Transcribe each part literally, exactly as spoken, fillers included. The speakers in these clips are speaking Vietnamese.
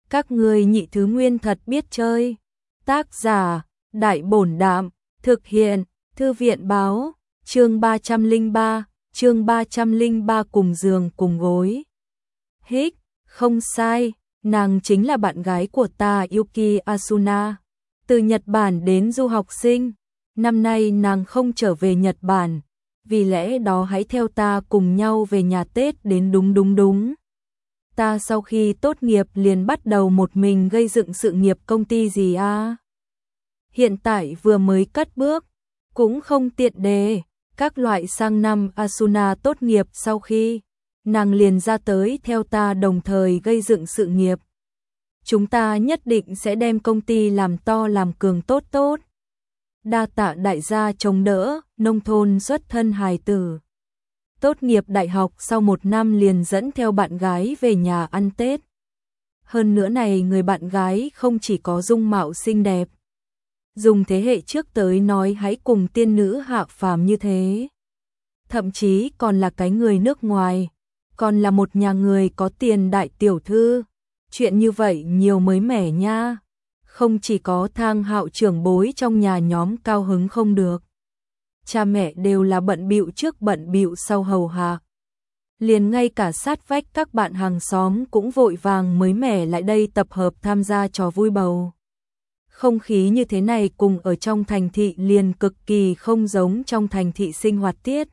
Các ngươi nhị thứ nguyên thật biết chơi. Tác giả, Đại Bổn Đạm, thực hiện, Thư viện Báo, chương ba trăm lẻ ba, chương ba trăm lẻ ba cùng giường cùng gối. Hích, không sai, nàng chính là bạn gái của ta Yuki Asuna. Từ Nhật Bản đến du học sinh, năm nay nàng không trở về Nhật Bản, vì lẽ đó hãy theo ta cùng nhau về nhà Tết đến đúng đúng đúng. Ta sau khi tốt nghiệp liền bắt đầu một mình gây dựng sự nghiệp công ty gì à? Hiện tại vừa mới cất bước, cũng không tiện đề, các loại sang năm Asuna tốt nghiệp sau khi, nàng liền ra tới theo ta đồng thời gây dựng sự nghiệp. Chúng ta nhất định sẽ đem công ty làm to làm cường tốt tốt. Đa tạ đại gia chống đỡ, nông thôn xuất thân hài tử. Tốt nghiệp đại học sau một năm liền dẫn theo bạn gái về nhà ăn Tết. Hơn nữa này người bạn gái không chỉ có dung mạo xinh đẹp. Dùng thế hệ trước tới nói hãy cùng tiên nữ hạ phàm như thế. Thậm chí còn là cái người nước ngoài, còn là một nhà người có tiền đại tiểu thư. Chuyện như vậy nhiều mới mẻ nha. Không chỉ có Thang Hạo trưởng bối trong nhà nhóm cao hứng không được. Cha mẹ đều là bận bịu trước bận bịu sau hầu hạ. Liền ngay cả sát vách các bạn hàng xóm cũng vội vàng mới mẻ lại đây tập hợp tham gia trò vui bầu. Không khí như thế này cùng ở trong thành thị liền cực kỳ không giống trong thành thị sinh hoạt tiết.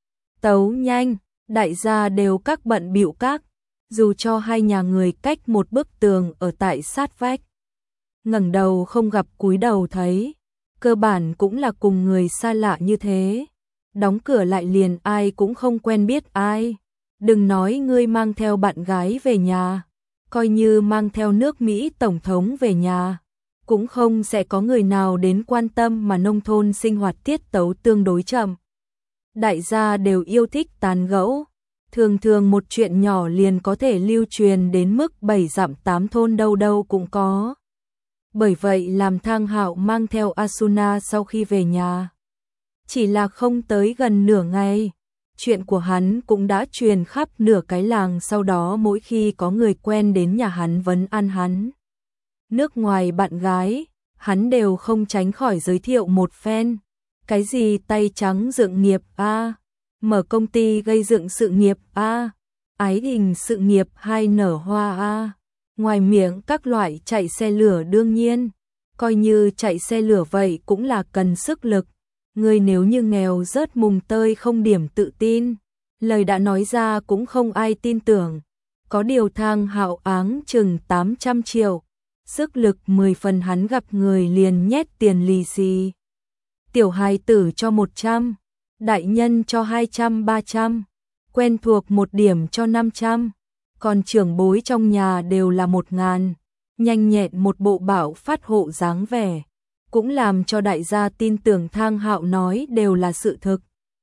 Tấu nhanh, đại gia đều các bận bịu các, dù cho hai nhà người cách một bức tường ở tại sát vách. Ngẩng đầu không gặp cúi đầu thấy, cơ bản cũng là cùng người xa lạ như thế. Đóng cửa lại liền ai cũng không quen biết ai. Đừng nói ngươi mang theo bạn gái về nhà, coi như mang theo nước Mỹ tổng thống về nhà, cũng không sẽ có người nào đến quan tâm mà nông thôn sinh hoạt tiết tấu tương đối chậm. Đại gia đều yêu thích tán gẫu, thường thường một chuyện nhỏ liền có thể lưu truyền đến mức bảy dặm tám thôn đâu đâu cũng có. Bởi vậy làm Thang Hạo mang theo Asuna sau khi về nhà. Chỉ là không tới gần nửa ngày, chuyện của hắn cũng đã truyền khắp nửa cái làng, sau đó mỗi khi có người quen đến nhà hắn vấn an hắn. Nước ngoài bạn gái, hắn đều không tránh khỏi giới thiệu một phen. Cái gì tay trắng dựng nghiệp a, à, mở công ty gây dựng sự nghiệp a, à, ái tình sự nghiệp hai nở hoa a. À. Ngoài miệng các loại chạy xe lửa đương nhiên, coi như chạy xe lửa vậy cũng là cần sức lực. Người nếu như nghèo rớt mùng tơi không điểm tự tin, lời đã nói ra cũng không ai tin tưởng. Có điều Thang Hạo áng chừng tám trăm triệu, sức lực mười phần, hắn gặp người liền nhét tiền lì xì. Tiểu hài tử cho một trăm, đại nhân cho hai trăm ba trăm, quen thuộc một điểm cho năm trăm. Còn trưởng bối trong nhà đều là một ngàn, nhanh nhẹn một bộ bảo phát hộ dáng vẻ, cũng làm cho đại gia tin tưởng Thang Hạo nói đều là sự thực.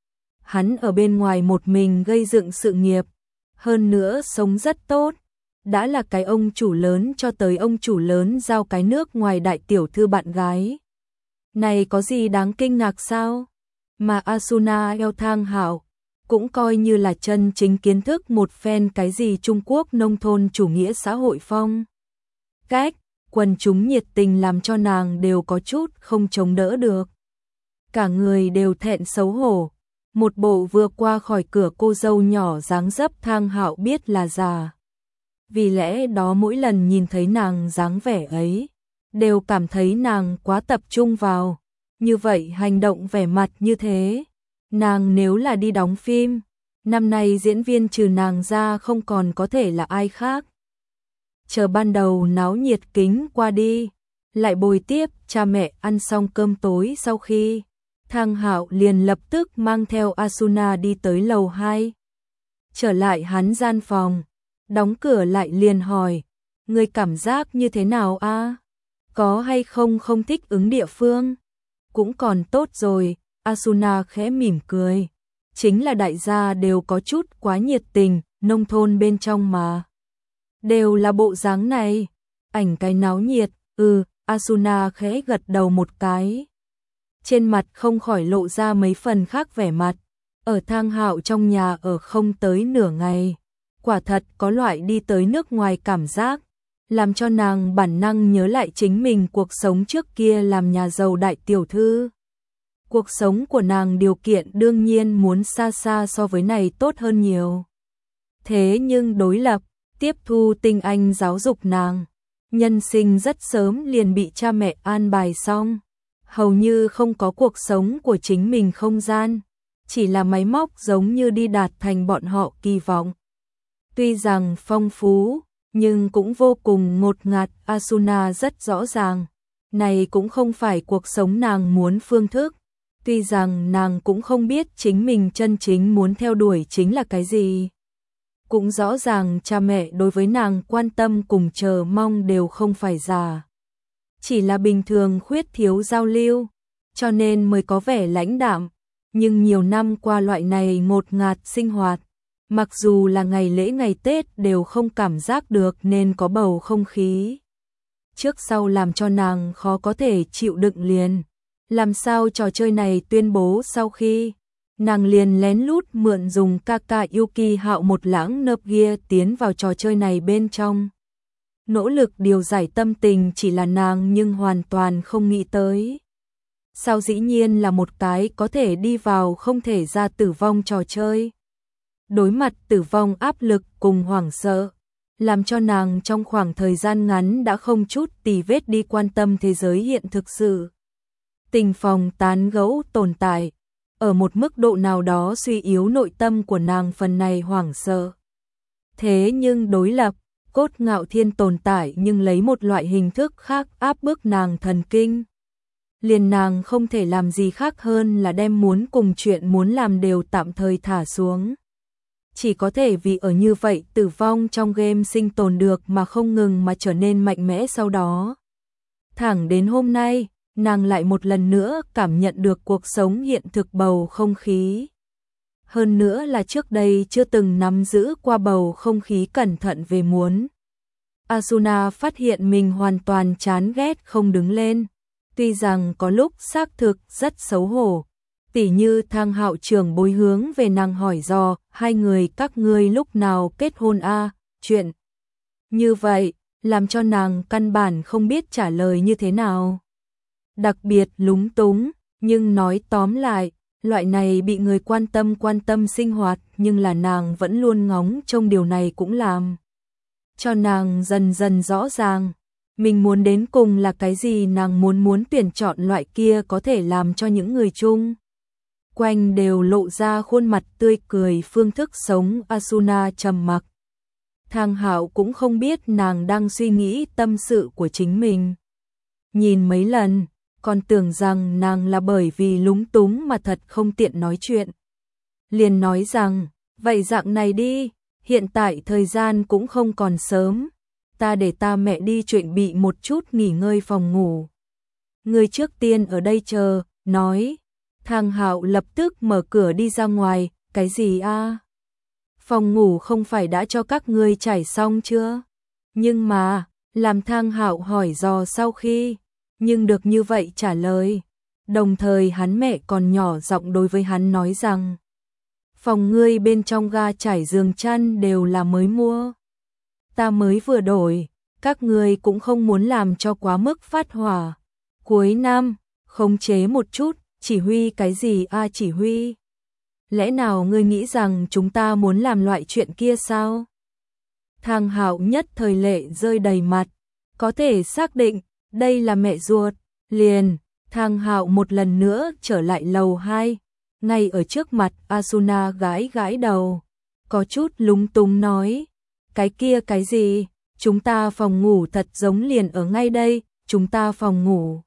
Hắn ở bên ngoài một mình gây dựng sự nghiệp, hơn nữa sống rất tốt, đã là cái ông chủ lớn cho tới ông chủ lớn giao cái nước ngoài đại tiểu thư bạn gái. Này có gì đáng kinh ngạc sao? Mà Asuna eo Thang Hạo cũng coi như là chân chính kiến thức một phen cái gì Trung Quốc nông thôn chủ nghĩa xã hội phong cách, quần chúng nhiệt tình làm cho nàng đều có chút không chống đỡ được. Cả người đều thẹn xấu hổ, một bộ vừa qua khỏi cửa cô dâu nhỏ dáng dấp Thang Hạo biết là già. Vì lẽ đó mỗi lần nhìn thấy nàng dáng vẻ ấy, đều cảm thấy nàng quá tập trung vào, như vậy hành động vẻ mặt như thế. Nàng nếu là đi đóng phim, năm nay diễn viên trừ nàng ra không còn có thể là ai khác. Chờ ban đầu náo nhiệt kính qua đi, lại bồi tiếp cha mẹ ăn xong cơm tối sau khi, Thang Hạo liền lập tức mang theo Asuna đi tới lầu hai. Trở lại hắn gian phòng, đóng cửa lại liền hỏi, người cảm giác như thế nào a? À? Có hay không không thích ứng địa phương? Cũng còn tốt rồi. Asuna khẽ mỉm cười, chính là đại gia đều có chút quá nhiệt tình, nông thôn bên trong mà. Đều là bộ dáng này, ảnh cái náo nhiệt, ừ, Asuna khẽ gật đầu một cái. Trên mặt không khỏi lộ ra mấy phần khác vẻ mặt, ở Thang Hạo trong nhà ở không tới nửa ngày. Quả thật có loại đi tới nước ngoài cảm giác, làm cho nàng bản năng nhớ lại chính mình cuộc sống trước kia làm nhà giàu đại tiểu thư. Cuộc sống của nàng điều kiện đương nhiên muốn xa xa so với này tốt hơn nhiều. Thế nhưng đối lập, tiếp thu tinh anh giáo dục nàng, nhân sinh rất sớm liền bị cha mẹ an bài xong, hầu như không có cuộc sống của chính mình không gian, chỉ là máy móc giống như đi đạt thành bọn họ kỳ vọng. Tuy rằng phong phú, nhưng cũng vô cùng ngột ngạt. Asuna rất rõ ràng, này cũng không phải cuộc sống nàng muốn phương thức. Tuy rằng nàng cũng không biết chính mình chân chính muốn theo đuổi chính là cái gì. Cũng rõ ràng cha mẹ đối với nàng quan tâm cùng chờ mong đều không phải giả. Chỉ là bình thường khuyết thiếu giao lưu, cho nên mới có vẻ lãnh đạm. Nhưng nhiều năm qua loại này ngột ngạt sinh hoạt, mặc dù là ngày lễ ngày Tết đều không cảm giác được nên có bầu không khí trước sau làm cho nàng khó có thể chịu đựng liền. Làm sao trò chơi này tuyên bố sau khi nàng liền lén lút mượn dùng Kakayuki Hạo một lãng nợp kia tiến vào trò chơi này bên trong. Nỗ lực điều giải tâm tình chỉ là nàng nhưng hoàn toàn không nghĩ tới. Sao dĩ nhiên là một cái có thể đi vào không thể ra tử vong trò chơi. Đối mặt tử vong áp lực cùng hoảng sợ, làm cho nàng trong khoảng thời gian ngắn đã không chút tì vết đi quan tâm thế giới hiện thực sự. Tình phòng tán gẫu tồn tại, ở một mức độ nào đó suy yếu nội tâm của nàng phần này hoảng sợ. Thế nhưng đối lập, Cốt Ngạo Thiên tồn tại nhưng lấy một loại hình thức khác áp bức nàng thần kinh. Liền nàng không thể làm gì khác hơn là đem muốn cùng chuyện muốn làm đều tạm thời thả xuống. Chỉ có thể vì ở như vậy tử vong trong game sinh tồn được mà không ngừng mà trở nên mạnh mẽ sau đó. Thẳng đến hôm nay, nàng lại một lần nữa cảm nhận được cuộc sống hiện thực bầu không khí. Hơn nữa là trước đây chưa từng nắm giữ qua bầu không khí cẩn thận về muốn. Asuna phát hiện mình hoàn toàn chán ghét không đứng lên. Tuy rằng có lúc xác thực rất xấu hổ. Tỉ như Thang Hạo trưởng bối hướng về nàng hỏi dò, hai người các ngươi lúc nào kết hôn a? Chuyện như vậy, làm cho nàng căn bản không biết trả lời như thế nào. Đặc biệt lúng túng, nhưng nói tóm lại, loại này bị người quan tâm quan tâm sinh hoạt nhưng là nàng vẫn luôn ngóng trông điều này cũng làm cho nàng dần dần rõ ràng. Mình muốn đến cùng là cái gì, nàng muốn muốn tuyển chọn loại kia có thể làm cho những người chung quanh đều lộ ra khuôn mặt tươi cười phương thức sống. Asuna trầm mặc. Thang Hạo cũng không biết nàng đang suy nghĩ tâm sự của chính mình. Nhìn mấy lần, còn tưởng rằng nàng là bởi vì lúng túng mà thật không tiện nói chuyện. Liền nói rằng, vậy dạng này đi, hiện tại thời gian cũng không còn sớm. Ta để ta mẹ đi chuẩn bị một chút nghỉ ngơi phòng ngủ. Người trước tiên ở đây chờ, nói. Thang Hạo lập tức mở cửa đi ra ngoài, cái gì a? Phòng ngủ không phải đã cho các ngươi trải xong chưa? Nhưng mà, làm Thang Hạo hỏi dò sau khi, nhưng được như vậy trả lời. Đồng thời hắn mẹ còn nhỏ giọng đối với hắn nói rằng, phòng ngươi bên trong ga trải giường chăn đều là mới mua. Ta mới vừa đổi, các ngươi cũng không muốn làm cho quá mức phát hỏa. Cuối năm, khống chế một chút, chỉ huy cái gì a? Chỉ huy? Lẽ nào ngươi nghĩ rằng chúng ta muốn làm loại chuyện kia sao? Thang Hạo nhất thời lệ rơi đầy mặt, có thể xác định đây là mẹ ruột. Liền, Thang Hạo một lần nữa trở lại lầu hai, ngay ở trước mặt Asuna gãi gãi đầu, có chút lúng túng nói, cái kia cái gì, chúng ta phòng ngủ thật giống liền ở ngay đây, chúng ta phòng ngủ.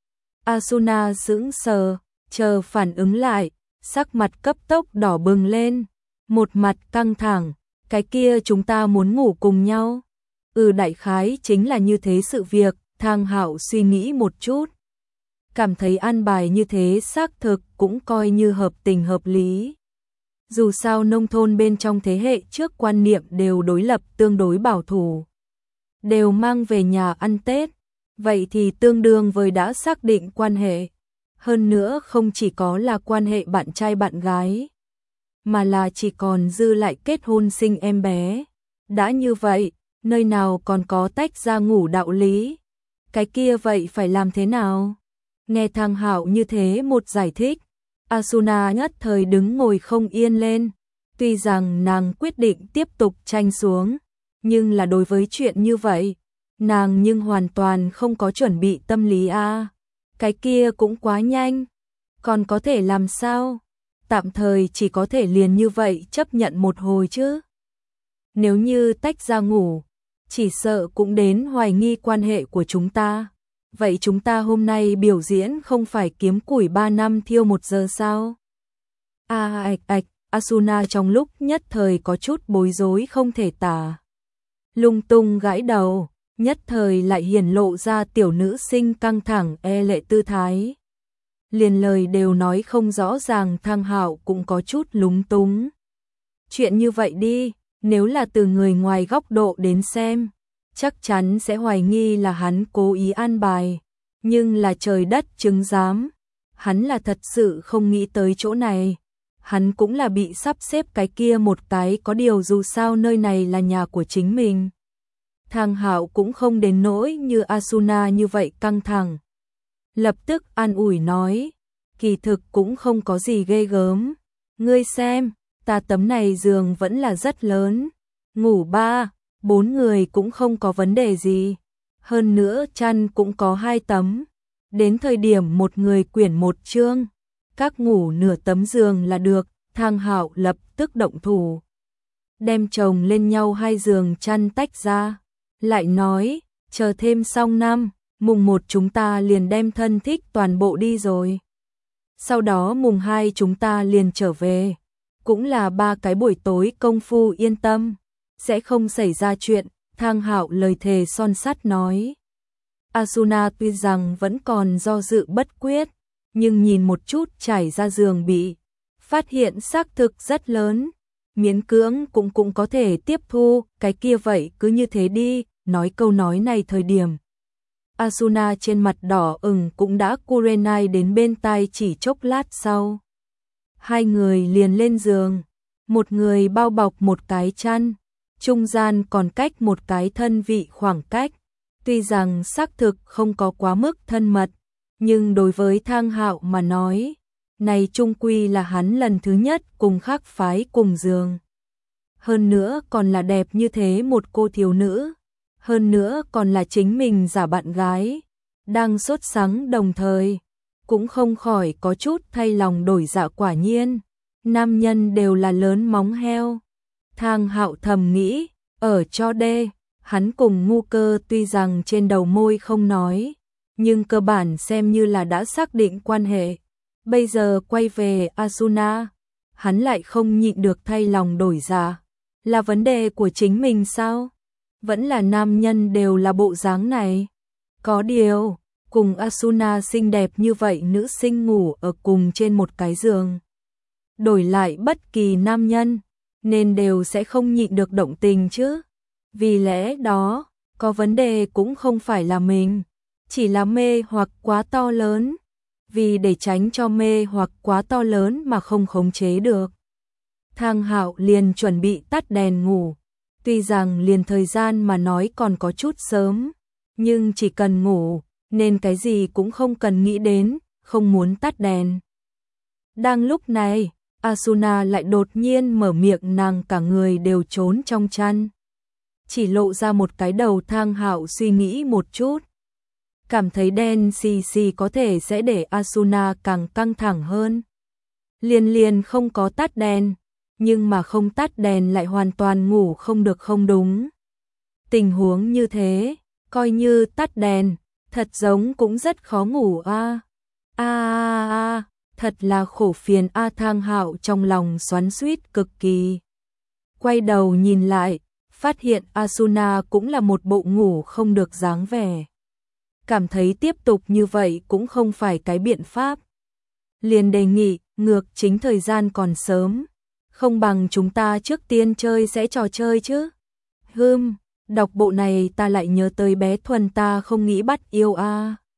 Asuna sững sờ, chờ phản ứng lại, sắc mặt cấp tốc đỏ bừng lên, một mặt căng thẳng, cái kia chúng ta muốn ngủ cùng nhau. Ừ, đại khái chính là như thế sự việc. Thang Hạo suy nghĩ một chút, cảm thấy an bài như thế xác thực cũng coi như hợp tình hợp lý. Dù sao nông thôn bên trong thế hệ trước quan niệm đều đối lập tương đối bảo thủ, đều mang về nhà ăn Tết, vậy thì tương đương với đã xác định quan hệ. Hơn nữa không chỉ có là quan hệ bạn trai bạn gái, mà là chỉ còn dư lại kết hôn sinh em bé. Đã như vậy, nơi nào còn có tách ra ngủ đạo lý. Cái kia vậy phải làm thế nào? Nghe Thang Hạo như thế một giải thích, Asuna nhất thời đứng ngồi không yên lên. Tuy rằng nàng quyết định tiếp tục tranh xuống, nhưng là đối với chuyện như vậy, nàng nhưng hoàn toàn không có chuẩn bị tâm lý a. À. Cái kia cũng quá nhanh, còn có thể làm sao? Tạm thời chỉ có thể liền như vậy chấp nhận một hồi chứ. Nếu như tách ra ngủ, chỉ sợ cũng đến hoài nghi quan hệ của chúng ta. Vậy chúng ta hôm nay biểu diễn không phải kiếm củi ba năm thiêu một giờ sao? A ạch ạch, Asuna trong lúc nhất thời có chút bối rối không thể tả. Lung tung gãi đầu, nhất thời lại hiển lộ ra tiểu nữ sinh căng thẳng e lệ tư thái. Liền lời đều nói không rõ ràng, Thang Hạo cũng có chút lúng túng. Chuyện như vậy đi, nếu là từ người ngoài góc độ đến xem, chắc chắn sẽ hoài nghi là hắn cố ý an bài, nhưng là trời đất chứng giám, hắn là thật sự không nghĩ tới chỗ này. Hắn cũng là bị sắp xếp cái kia một cái, có điều dù sao nơi này là nhà của chính mình. Thang Hạo cũng không đến nỗi như Asuna như vậy căng thẳng. Lập tức an ủi nói, kỳ thực cũng không có gì ghê gớm. Ngươi xem, ta tấm này giường vẫn là rất lớn. Ngủ ba, bốn người cũng không có vấn đề gì. Hơn nữa chăn cũng có hai tấm. Đến thời điểm một người quyển một chương, các ngủ nửa tấm giường là được. Thang Hạo lập tức động thủ, đem chồng lên nhau hai giường chăn tách ra, lại nói, chờ thêm xong năm, mùng một chúng ta liền đem thân thích toàn bộ đi rồi. Sau đó mùng hai chúng ta liền trở về, cũng là ba cái buổi tối công phu, yên tâm, sẽ không xảy ra chuyện. Thang Hạo lời thề son sắt nói. Asuna tuy rằng vẫn còn do dự bất quyết, nhưng nhìn một chút trải ra giường bị, phát hiện xác thực rất lớn, miễn cưỡng cũng cũng có thể tiếp thu. Cái kia vậy cứ như thế đi. Nói câu nói này thời điểm, Asuna trên mặt đỏ ửng cũng đã Kurenai đến bên tai, chỉ chốc lát sau. Hai người liền lên giường, một người bao bọc một cái chăn, trung gian còn cách một cái thân vị khoảng cách. Tuy rằng xác thực không có quá mức thân mật, nhưng đối với Thang Hạo mà nói, này chung quy là hắn lần thứ nhất cùng khác phái cùng giường. Hơn nữa còn là đẹp như thế một cô thiếu nữ. Hơn nữa còn là chính mình giả bạn gái, đang sốt sắng đồng thời, cũng không khỏi có chút thay lòng đổi dạ. Quả nhiên, nam nhân đều là lớn móng heo. Thang Hạo thầm nghĩ, ở cho đê, hắn cùng Ngu Cơ tuy rằng trên đầu môi không nói, nhưng cơ bản xem như là đã xác định quan hệ. Bây giờ quay về Asuna, hắn lại không nhịn được thay lòng đổi dạ. Là vấn đề của chính mình sao? Vẫn là nam nhân đều là bộ dáng này. Có điều, cùng Asuna xinh đẹp như vậy nữ sinh ngủ ở cùng trên một cái giường, đổi lại bất kỳ nam nhân, nên đều sẽ không nhịn được động tình chứ. Vì lẽ đó, có vấn đề cũng không phải là mình, chỉ là mê hoặc quá to lớn. Vì để tránh cho mê hoặc quá to lớn mà không khống chế được, Thang Hạo liền chuẩn bị tắt đèn ngủ. Tuy rằng liền thời gian mà nói còn có chút sớm, nhưng chỉ cần ngủ, nên cái gì cũng không cần nghĩ đến, không muốn tắt đèn. Đang lúc này, Asuna lại đột nhiên mở miệng, nàng cả người đều trốn trong chăn, chỉ lộ ra một cái đầu. Thang Hạo suy nghĩ một chút, cảm thấy đen xì xì có thể sẽ để Asuna càng căng thẳng hơn. Liền liền không có tắt đèn, nhưng mà không tắt đèn lại hoàn toàn ngủ không được không đúng. Tình huống như thế, coi như tắt đèn, thật giống cũng rất khó ngủ a. A a a, thật là khổ phiền a. Thang Hạo trong lòng xoắn xuýt cực kỳ. Quay đầu nhìn lại, phát hiện Asuna cũng là một bộ ngủ không được dáng vẻ. Cảm thấy tiếp tục như vậy cũng không phải cái biện pháp. Liền đề nghị, ngược chính thời gian còn sớm, không bằng chúng ta trước tiên chơi sẽ trò chơi chứ. Hừm, đọc bộ này ta lại nhớ tới bé Thuần, ta không nghĩ bắt yêu a.